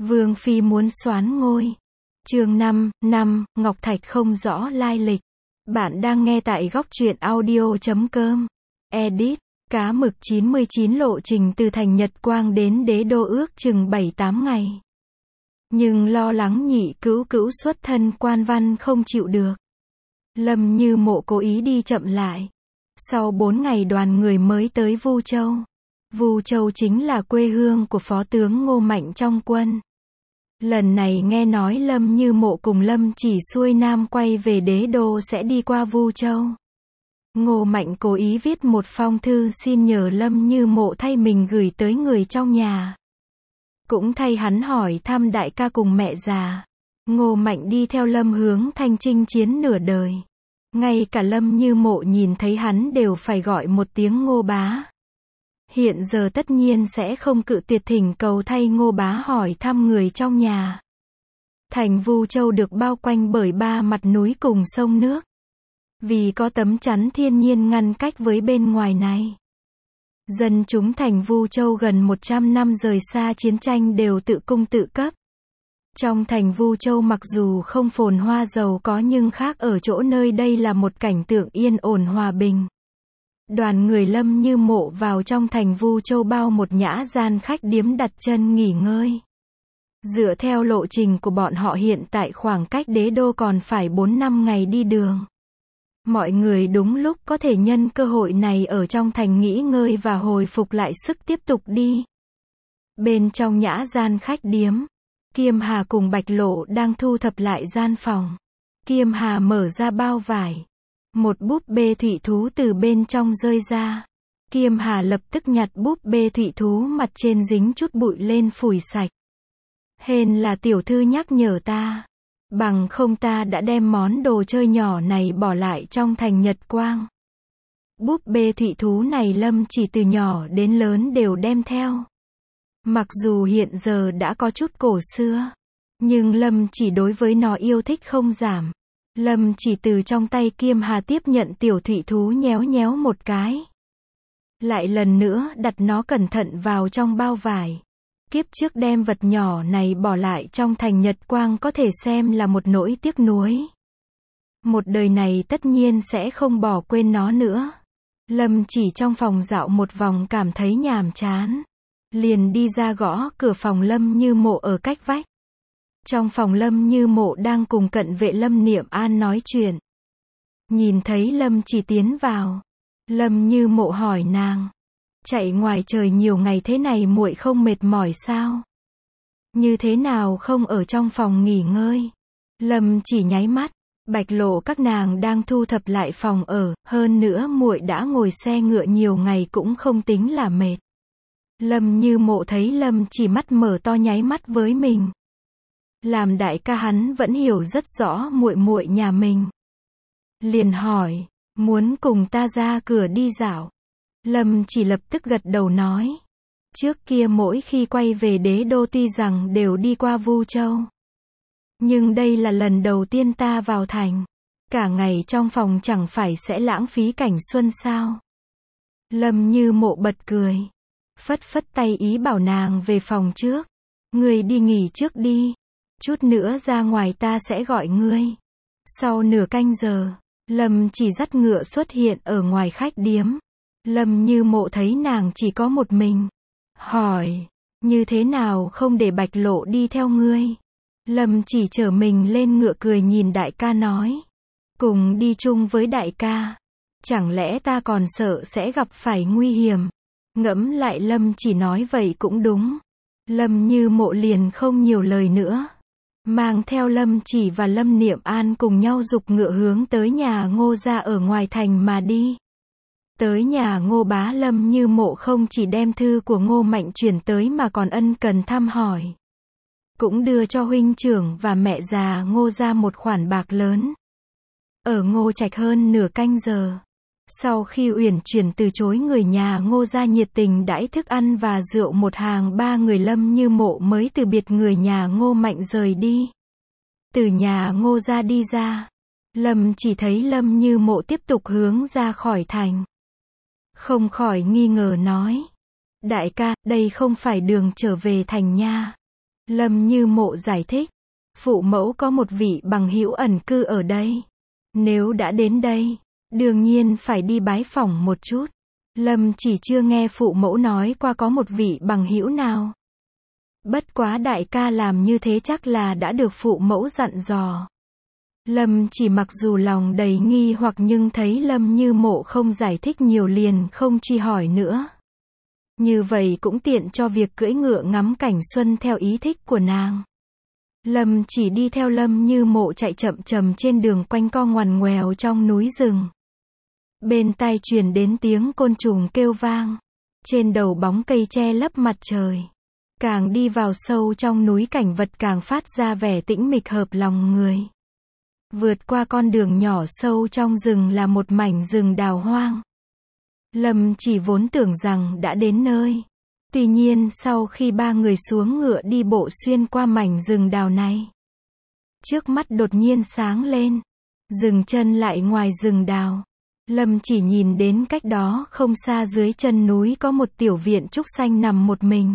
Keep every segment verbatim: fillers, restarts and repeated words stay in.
Vương Phi muốn soán ngôi. Chương năm, năm, Ngọc Thạch không rõ lai lịch. Bạn đang nghe tại góc truyện audio chấm com. Edit. Cá mực chín mươi chín lộ trình từ thành Nhật Quang đến đế đô ước chừng bảy tám ngày. Nhưng lo lắng nhị cữu cữu xuất thân quan văn không chịu được. Lâm Như Mộ cố ý đi chậm lại. Sau bốn ngày đoàn người mới tới Vu Châu. Vu Châu chính là quê hương của phó tướng Ngô Mạnh trong quân. Lần này nghe nói Lâm Như Mộ cùng Lâm Chỉ xuôi nam quay về đế đô sẽ đi qua Vu Châu. Ngô Mạnh cố ý viết một phong thư xin nhờ Lâm Như Mộ thay mình gửi tới người trong nhà. Cũng thay hắn hỏi thăm đại ca cùng mẹ già. Ngô Mạnh đi theo Lâm Hướng Thanh chinh chiến nửa đời. Ngay cả Lâm Như Mộ nhìn thấy hắn đều phải gọi một tiếng Ngô bá. Hiện giờ tất nhiên sẽ không cự tuyệt thỉnh cầu thay Ngô bá hỏi thăm người trong nhà. Thành Vu Châu được bao quanh bởi ba mặt núi cùng sông nước. Vì có tấm chắn thiên nhiên ngăn cách với bên ngoài này. Dân chúng thành Vu Châu gần một trăm năm rời xa chiến tranh đều tự cung tự cấp. Trong thành Vu Châu mặc dù không phồn hoa giàu có nhưng khác ở chỗ nơi đây là một cảnh tượng yên ổn hòa bình. Đoàn người Lâm Như Mộ vào trong thành Vu Châu bao một nhã gian khách điếm đặt chân nghỉ ngơi. Dựa theo lộ trình của bọn họ hiện tại khoảng cách đế đô còn phải bốn năm ngày đi đường. Mọi người đúng lúc có thể nhân cơ hội này ở trong thành nghỉ ngơi và hồi phục lại sức tiếp tục đi. Bên trong nhã gian khách điếm, Kiêm Hà cùng Bạch Lộ đang thu thập lại gian phòng. Kiêm Hà mở ra bao vải. Một búp bê thủy thú từ bên trong rơi ra. Kiêm Hà lập tức nhặt búp bê thủy thú mặt trên dính chút bụi lên phủi sạch. Hên là tiểu thư nhắc nhở ta. Bằng không ta đã đem món đồ chơi nhỏ này bỏ lại trong thành Nhật Quang. Búp bê thủy thú này Lâm Chỉ từ nhỏ đến lớn đều đem theo. Mặc dù hiện giờ đã có chút cổ xưa, nhưng Lâm Chỉ đối với nó yêu thích không giảm. Lâm Chỉ từ trong tay Kiêm Hà tiếp nhận tiểu thủy thú nhéo nhéo một cái. Lại lần nữa đặt nó cẩn thận vào trong bao vải. Kiếp trước đem vật nhỏ này bỏ lại trong thành Nhật Quang có thể xem là một nỗi tiếc nuối. Một đời này tất nhiên sẽ không bỏ quên nó nữa. Lâm Chỉ trong phòng dạo một vòng cảm thấy nhàm chán. Liền đi ra gõ cửa phòng Lâm Như Mộ ở cách vách. Trong phòng Lâm Như Mộ đang cùng cận vệ Lâm Niệm An nói chuyện. Nhìn thấy Lâm Chỉ tiến vào. Lâm Như Mộ hỏi nàng. Chạy ngoài trời nhiều ngày thế này muội không mệt mỏi sao? Như thế nào không ở trong phòng nghỉ ngơi? Lâm Chỉ nháy mắt. Bạch Lộ các nàng đang thu thập lại phòng ở. Hơn nữa muội đã ngồi xe ngựa nhiều ngày cũng không tính là mệt. Lâm Như Mộ thấy Lâm Chỉ mắt mở to nháy mắt với mình. Làm đại ca hắn vẫn hiểu rất rõ muội muội nhà mình. Liền hỏi, muốn cùng ta ra cửa đi dạo. Lâm Chỉ lập tức gật đầu nói. Trước kia mỗi khi quay về đế đô tuy rằng đều đi qua Vu Châu. Nhưng đây là lần đầu tiên ta vào thành. Cả ngày trong phòng chẳng phải sẽ lãng phí cảnh xuân sao? Lâm Như Mộ bật cười. Phất phất tay ý bảo nàng về phòng trước. Ngươi đi nghỉ trước đi. Chút nữa ra ngoài ta sẽ gọi ngươi. Sau nửa canh giờ, Lâm Chỉ dắt ngựa xuất hiện ở ngoài khách điếm. Lâm Như Mộ thấy nàng chỉ có một mình. Hỏi, như thế nào không để Bạch Lộ đi theo ngươi? Lâm Chỉ chở mình lên ngựa cười nhìn đại ca nói. Cùng đi chung với đại ca. Chẳng lẽ ta còn sợ sẽ gặp phải nguy hiểm? Ngẫm lại Lâm Chỉ nói vậy cũng đúng. Lâm Như Mộ liền không nhiều lời nữa. Mang theo Lâm Chỉ và Lâm Niệm An cùng nhau giục ngựa hướng tới nhà Ngô gia ở ngoài thành mà đi. Tới nhà Ngô bá Lâm Như Mộ không chỉ đem thư của Ngô Mạnh chuyển tới mà còn ân cần thăm hỏi. Cũng đưa cho huynh trưởng và mẹ già Ngô gia một khoản bạc lớn. Ở Ngô Trạch hơn nửa canh giờ. Sau khi uyển chuyển từ chối người nhà Ngô gia nhiệt tình đãi thức ăn và rượu một hàng ba người Lâm Như Mộ mới từ biệt người nhà Ngô Mạnh rời đi. Từ nhà Ngô gia đi ra. Lâm chỉ thấy Lâm Như Mộ tiếp tục hướng ra khỏi thành. Không khỏi nghi ngờ nói. Đại ca, đây không phải đường trở về thành nha. Lâm Như Mộ giải thích. Phụ mẫu có một vị bằng hữu ẩn cư ở đây. Nếu đã đến đây, đương nhiên phải đi bái phỏng một chút. Lâm chỉ chưa nghe phụ mẫu nói qua có một vị bằng hữu nào. Bất quá đại ca làm như thế chắc là đã được phụ mẫu dặn dò. Lâm chỉ mặc dù lòng đầy nghi hoặc nhưng thấy Lâm Như Mộ không giải thích nhiều liền không truy hỏi nữa. Như vậy cũng tiện cho việc cưỡi ngựa ngắm cảnh xuân theo ý thích của nàng. Lâm chỉ đi theo Lâm Như Mộ chạy chậm chậm trên đường quanh co ngoằn ngoèo trong núi rừng. Bên tai truyền đến tiếng côn trùng kêu vang. Trên đầu bóng cây che lấp mặt trời. Càng đi vào sâu trong núi cảnh vật càng phát ra vẻ tĩnh mịch hợp lòng người. Vượt qua con đường nhỏ sâu trong rừng là một mảnh rừng đào hoang. Lâm chỉ vốn tưởng rằng đã đến nơi. Tuy nhiên sau khi ba người xuống ngựa đi bộ xuyên qua mảnh rừng đào này, trước mắt đột nhiên sáng lên. Dừng chân lại ngoài rừng đào. Lâm chỉ nhìn đến cách đó không xa dưới chân núi có một tiểu viện trúc xanh nằm một mình.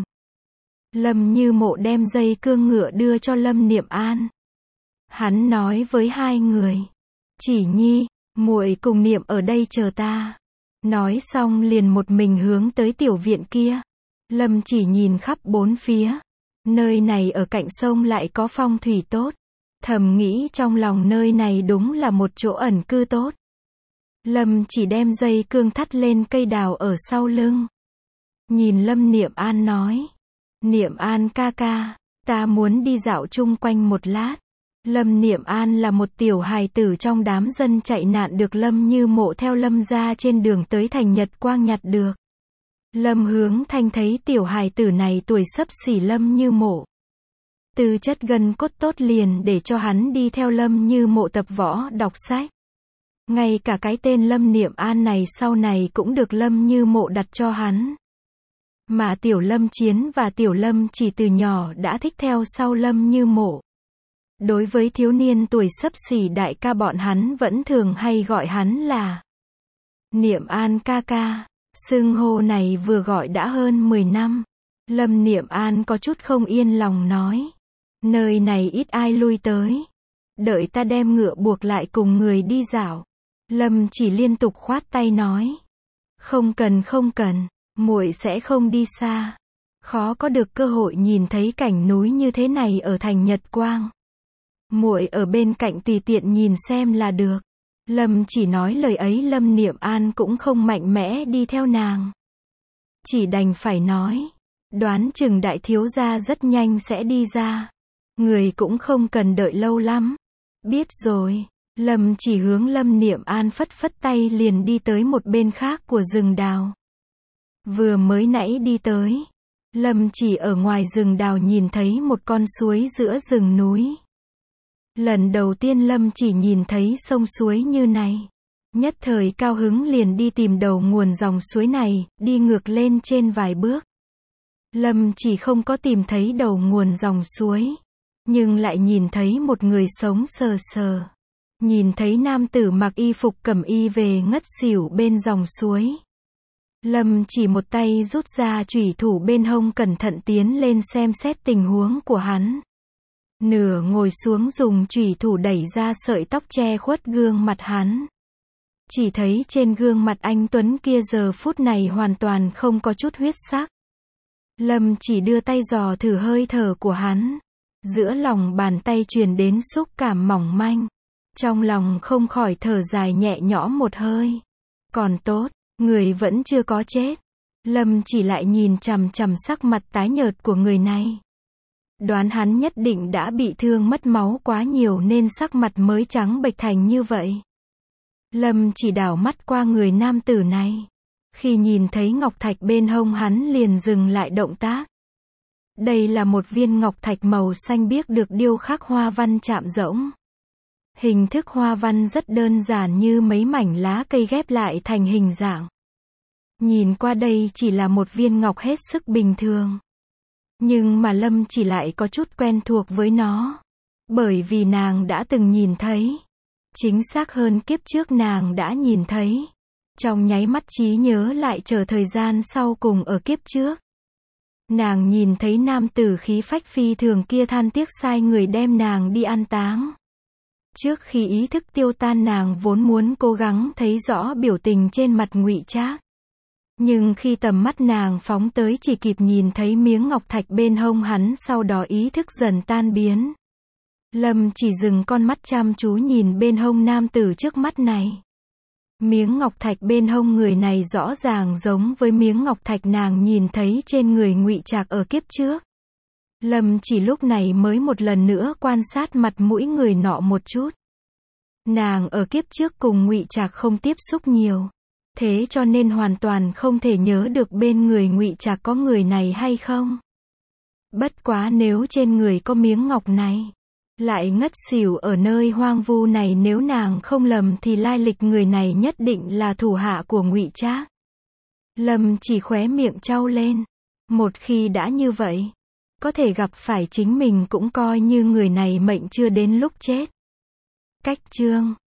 Lâm Như Mộ đem dây cương ngựa đưa cho Lâm Niệm An. Hắn nói với hai người. Chỉ nhi, muội cùng Niệm ở đây chờ ta. Nói xong liền một mình hướng tới tiểu viện kia. Lâm chỉ nhìn khắp bốn phía. Nơi này ở cạnh sông lại có phong thủy tốt. Thầm nghĩ trong lòng nơi này đúng là một chỗ ẩn cư tốt. Lâm chỉ đem dây cương thắt lên cây đào ở sau lưng. Nhìn Lâm Niệm An nói. Niệm An ca ca, ta muốn đi dạo chung quanh một lát. Lâm Niệm An là một tiểu hài tử trong đám dân chạy nạn được Lâm Như Mộ theo Lâm gia trên đường tới thành Nhật Quang nhặt được. Lâm Hướng Thanh thấy tiểu hài tử này tuổi xấp xỉ Lâm Như Mộ. Tư chất gân cốt tốt liền để cho hắn đi theo Lâm Như Mộ tập võ đọc sách. Ngay cả cái tên Lâm Niệm An này sau này cũng được Lâm Như Mộ đặt cho hắn. Mà tiểu Lâm Chiến và tiểu Lâm chỉ từ nhỏ đã thích theo sau Lâm Như Mộ. Đối với thiếu niên tuổi xấp xỉ đại ca bọn hắn vẫn thường hay gọi hắn là Niệm An ca ca. Xưng hô này vừa gọi đã hơn mười năm. Lâm Niệm An có chút không yên lòng nói. Nơi này ít ai lui tới. Đợi ta đem ngựa buộc lại cùng người đi dạo. Lâm chỉ liên tục khoát tay nói. Không cần không cần, muội sẽ không đi xa. Khó có được cơ hội nhìn thấy cảnh núi như thế này ở thành Nhật Quang. Muội ở bên cạnh tùy tiện nhìn xem là được. Lâm chỉ nói lời ấy Lâm Niệm An cũng không mạnh mẽ đi theo nàng. Chỉ đành phải nói. Đoán chừng đại thiếu gia rất nhanh sẽ đi ra. Người cũng không cần đợi lâu lắm. Biết rồi. Lâm chỉ hướng Lâm Niệm An phất phất tay liền đi tới một bên khác của rừng đào. Vừa mới nãy đi tới. Lâm chỉ ở ngoài rừng đào nhìn thấy một con suối giữa rừng núi. Lần đầu tiên Lâm chỉ nhìn thấy sông suối như này. Nhất thời cao hứng liền đi tìm đầu nguồn dòng suối này, đi ngược lên trên vài bước. Lâm chỉ không có tìm thấy đầu nguồn dòng suối. Nhưng lại nhìn thấy một người sống sờ sờ. Nhìn thấy nam tử mặc y phục cẩm y về ngất xỉu bên dòng suối. Lâm chỉ một tay rút ra chủy thủ bên hông cẩn thận tiến lên xem xét tình huống của hắn. Nửa ngồi xuống dùng chủy thủ đẩy ra sợi tóc che khuất gương mặt hắn. Chỉ thấy trên gương mặt anh Tuấn kia giờ phút này hoàn toàn không có chút huyết sắc. Lâm chỉ đưa tay dò thử hơi thở của hắn. Giữa lòng bàn tay truyền đến xúc cảm mỏng manh. Trong lòng không khỏi thở dài nhẹ nhõm một hơi. Còn tốt, người vẫn chưa có chết. Lâm chỉ lại nhìn chằm chằm sắc mặt tái nhợt của người này. Đoán hắn nhất định đã bị thương mất máu quá nhiều nên sắc mặt mới trắng bệch thành như vậy. Lâm chỉ đảo mắt qua người nam tử này. Khi nhìn thấy ngọc thạch bên hông hắn liền dừng lại động tác. Đây là một viên ngọc thạch màu xanh biếc được điêu khắc hoa văn chạm rỗng. Hình thức hoa văn rất đơn giản như mấy mảnh lá cây ghép lại thành hình dạng. Nhìn qua đây chỉ là một viên ngọc hết sức bình thường. Nhưng mà Lâm chỉ lại có chút quen thuộc với nó. Bởi vì nàng đã từng nhìn thấy. Chính xác hơn kiếp trước nàng đã nhìn thấy. Trong nháy mắt trí nhớ lại chờ thời gian sau cùng ở kiếp trước. Nàng nhìn thấy nam tử khí phách phi thường kia than tiếc sai người đem nàng đi an táng. Trước khi ý thức tiêu tan nàng vốn muốn cố gắng thấy rõ biểu tình trên mặt Ngụy Trác. Nhưng khi tầm mắt nàng phóng tới chỉ kịp nhìn thấy miếng ngọc thạch bên hông hắn, sau đó ý thức dần tan biến. Lâm chỉ dừng con mắt chăm chú nhìn bên hông nam tử trước mắt này. Miếng ngọc thạch bên hông người này rõ ràng giống với miếng ngọc thạch nàng nhìn thấy trên người Ngụy Trạc ở kiếp trước. Lâm chỉ lúc này mới một lần nữa quan sát mặt mũi người nọ một chút. Nàng ở kiếp trước cùng Ngụy Trạc không tiếp xúc nhiều, thế cho nên hoàn toàn không thể nhớ được bên người Ngụy Trạc có người này hay không. Bất quá nếu trên người có miếng ngọc này, lại ngất xỉu ở nơi hoang vu này, nếu nàng không lầm thì lai lịch người này nhất định là thủ hạ của Ngụy Trác. Lâm chỉ khóe miệng trao lên. Một khi đã như vậy, có thể gặp phải chính mình cũng coi như người này mệnh chưa đến lúc chết. Cách chương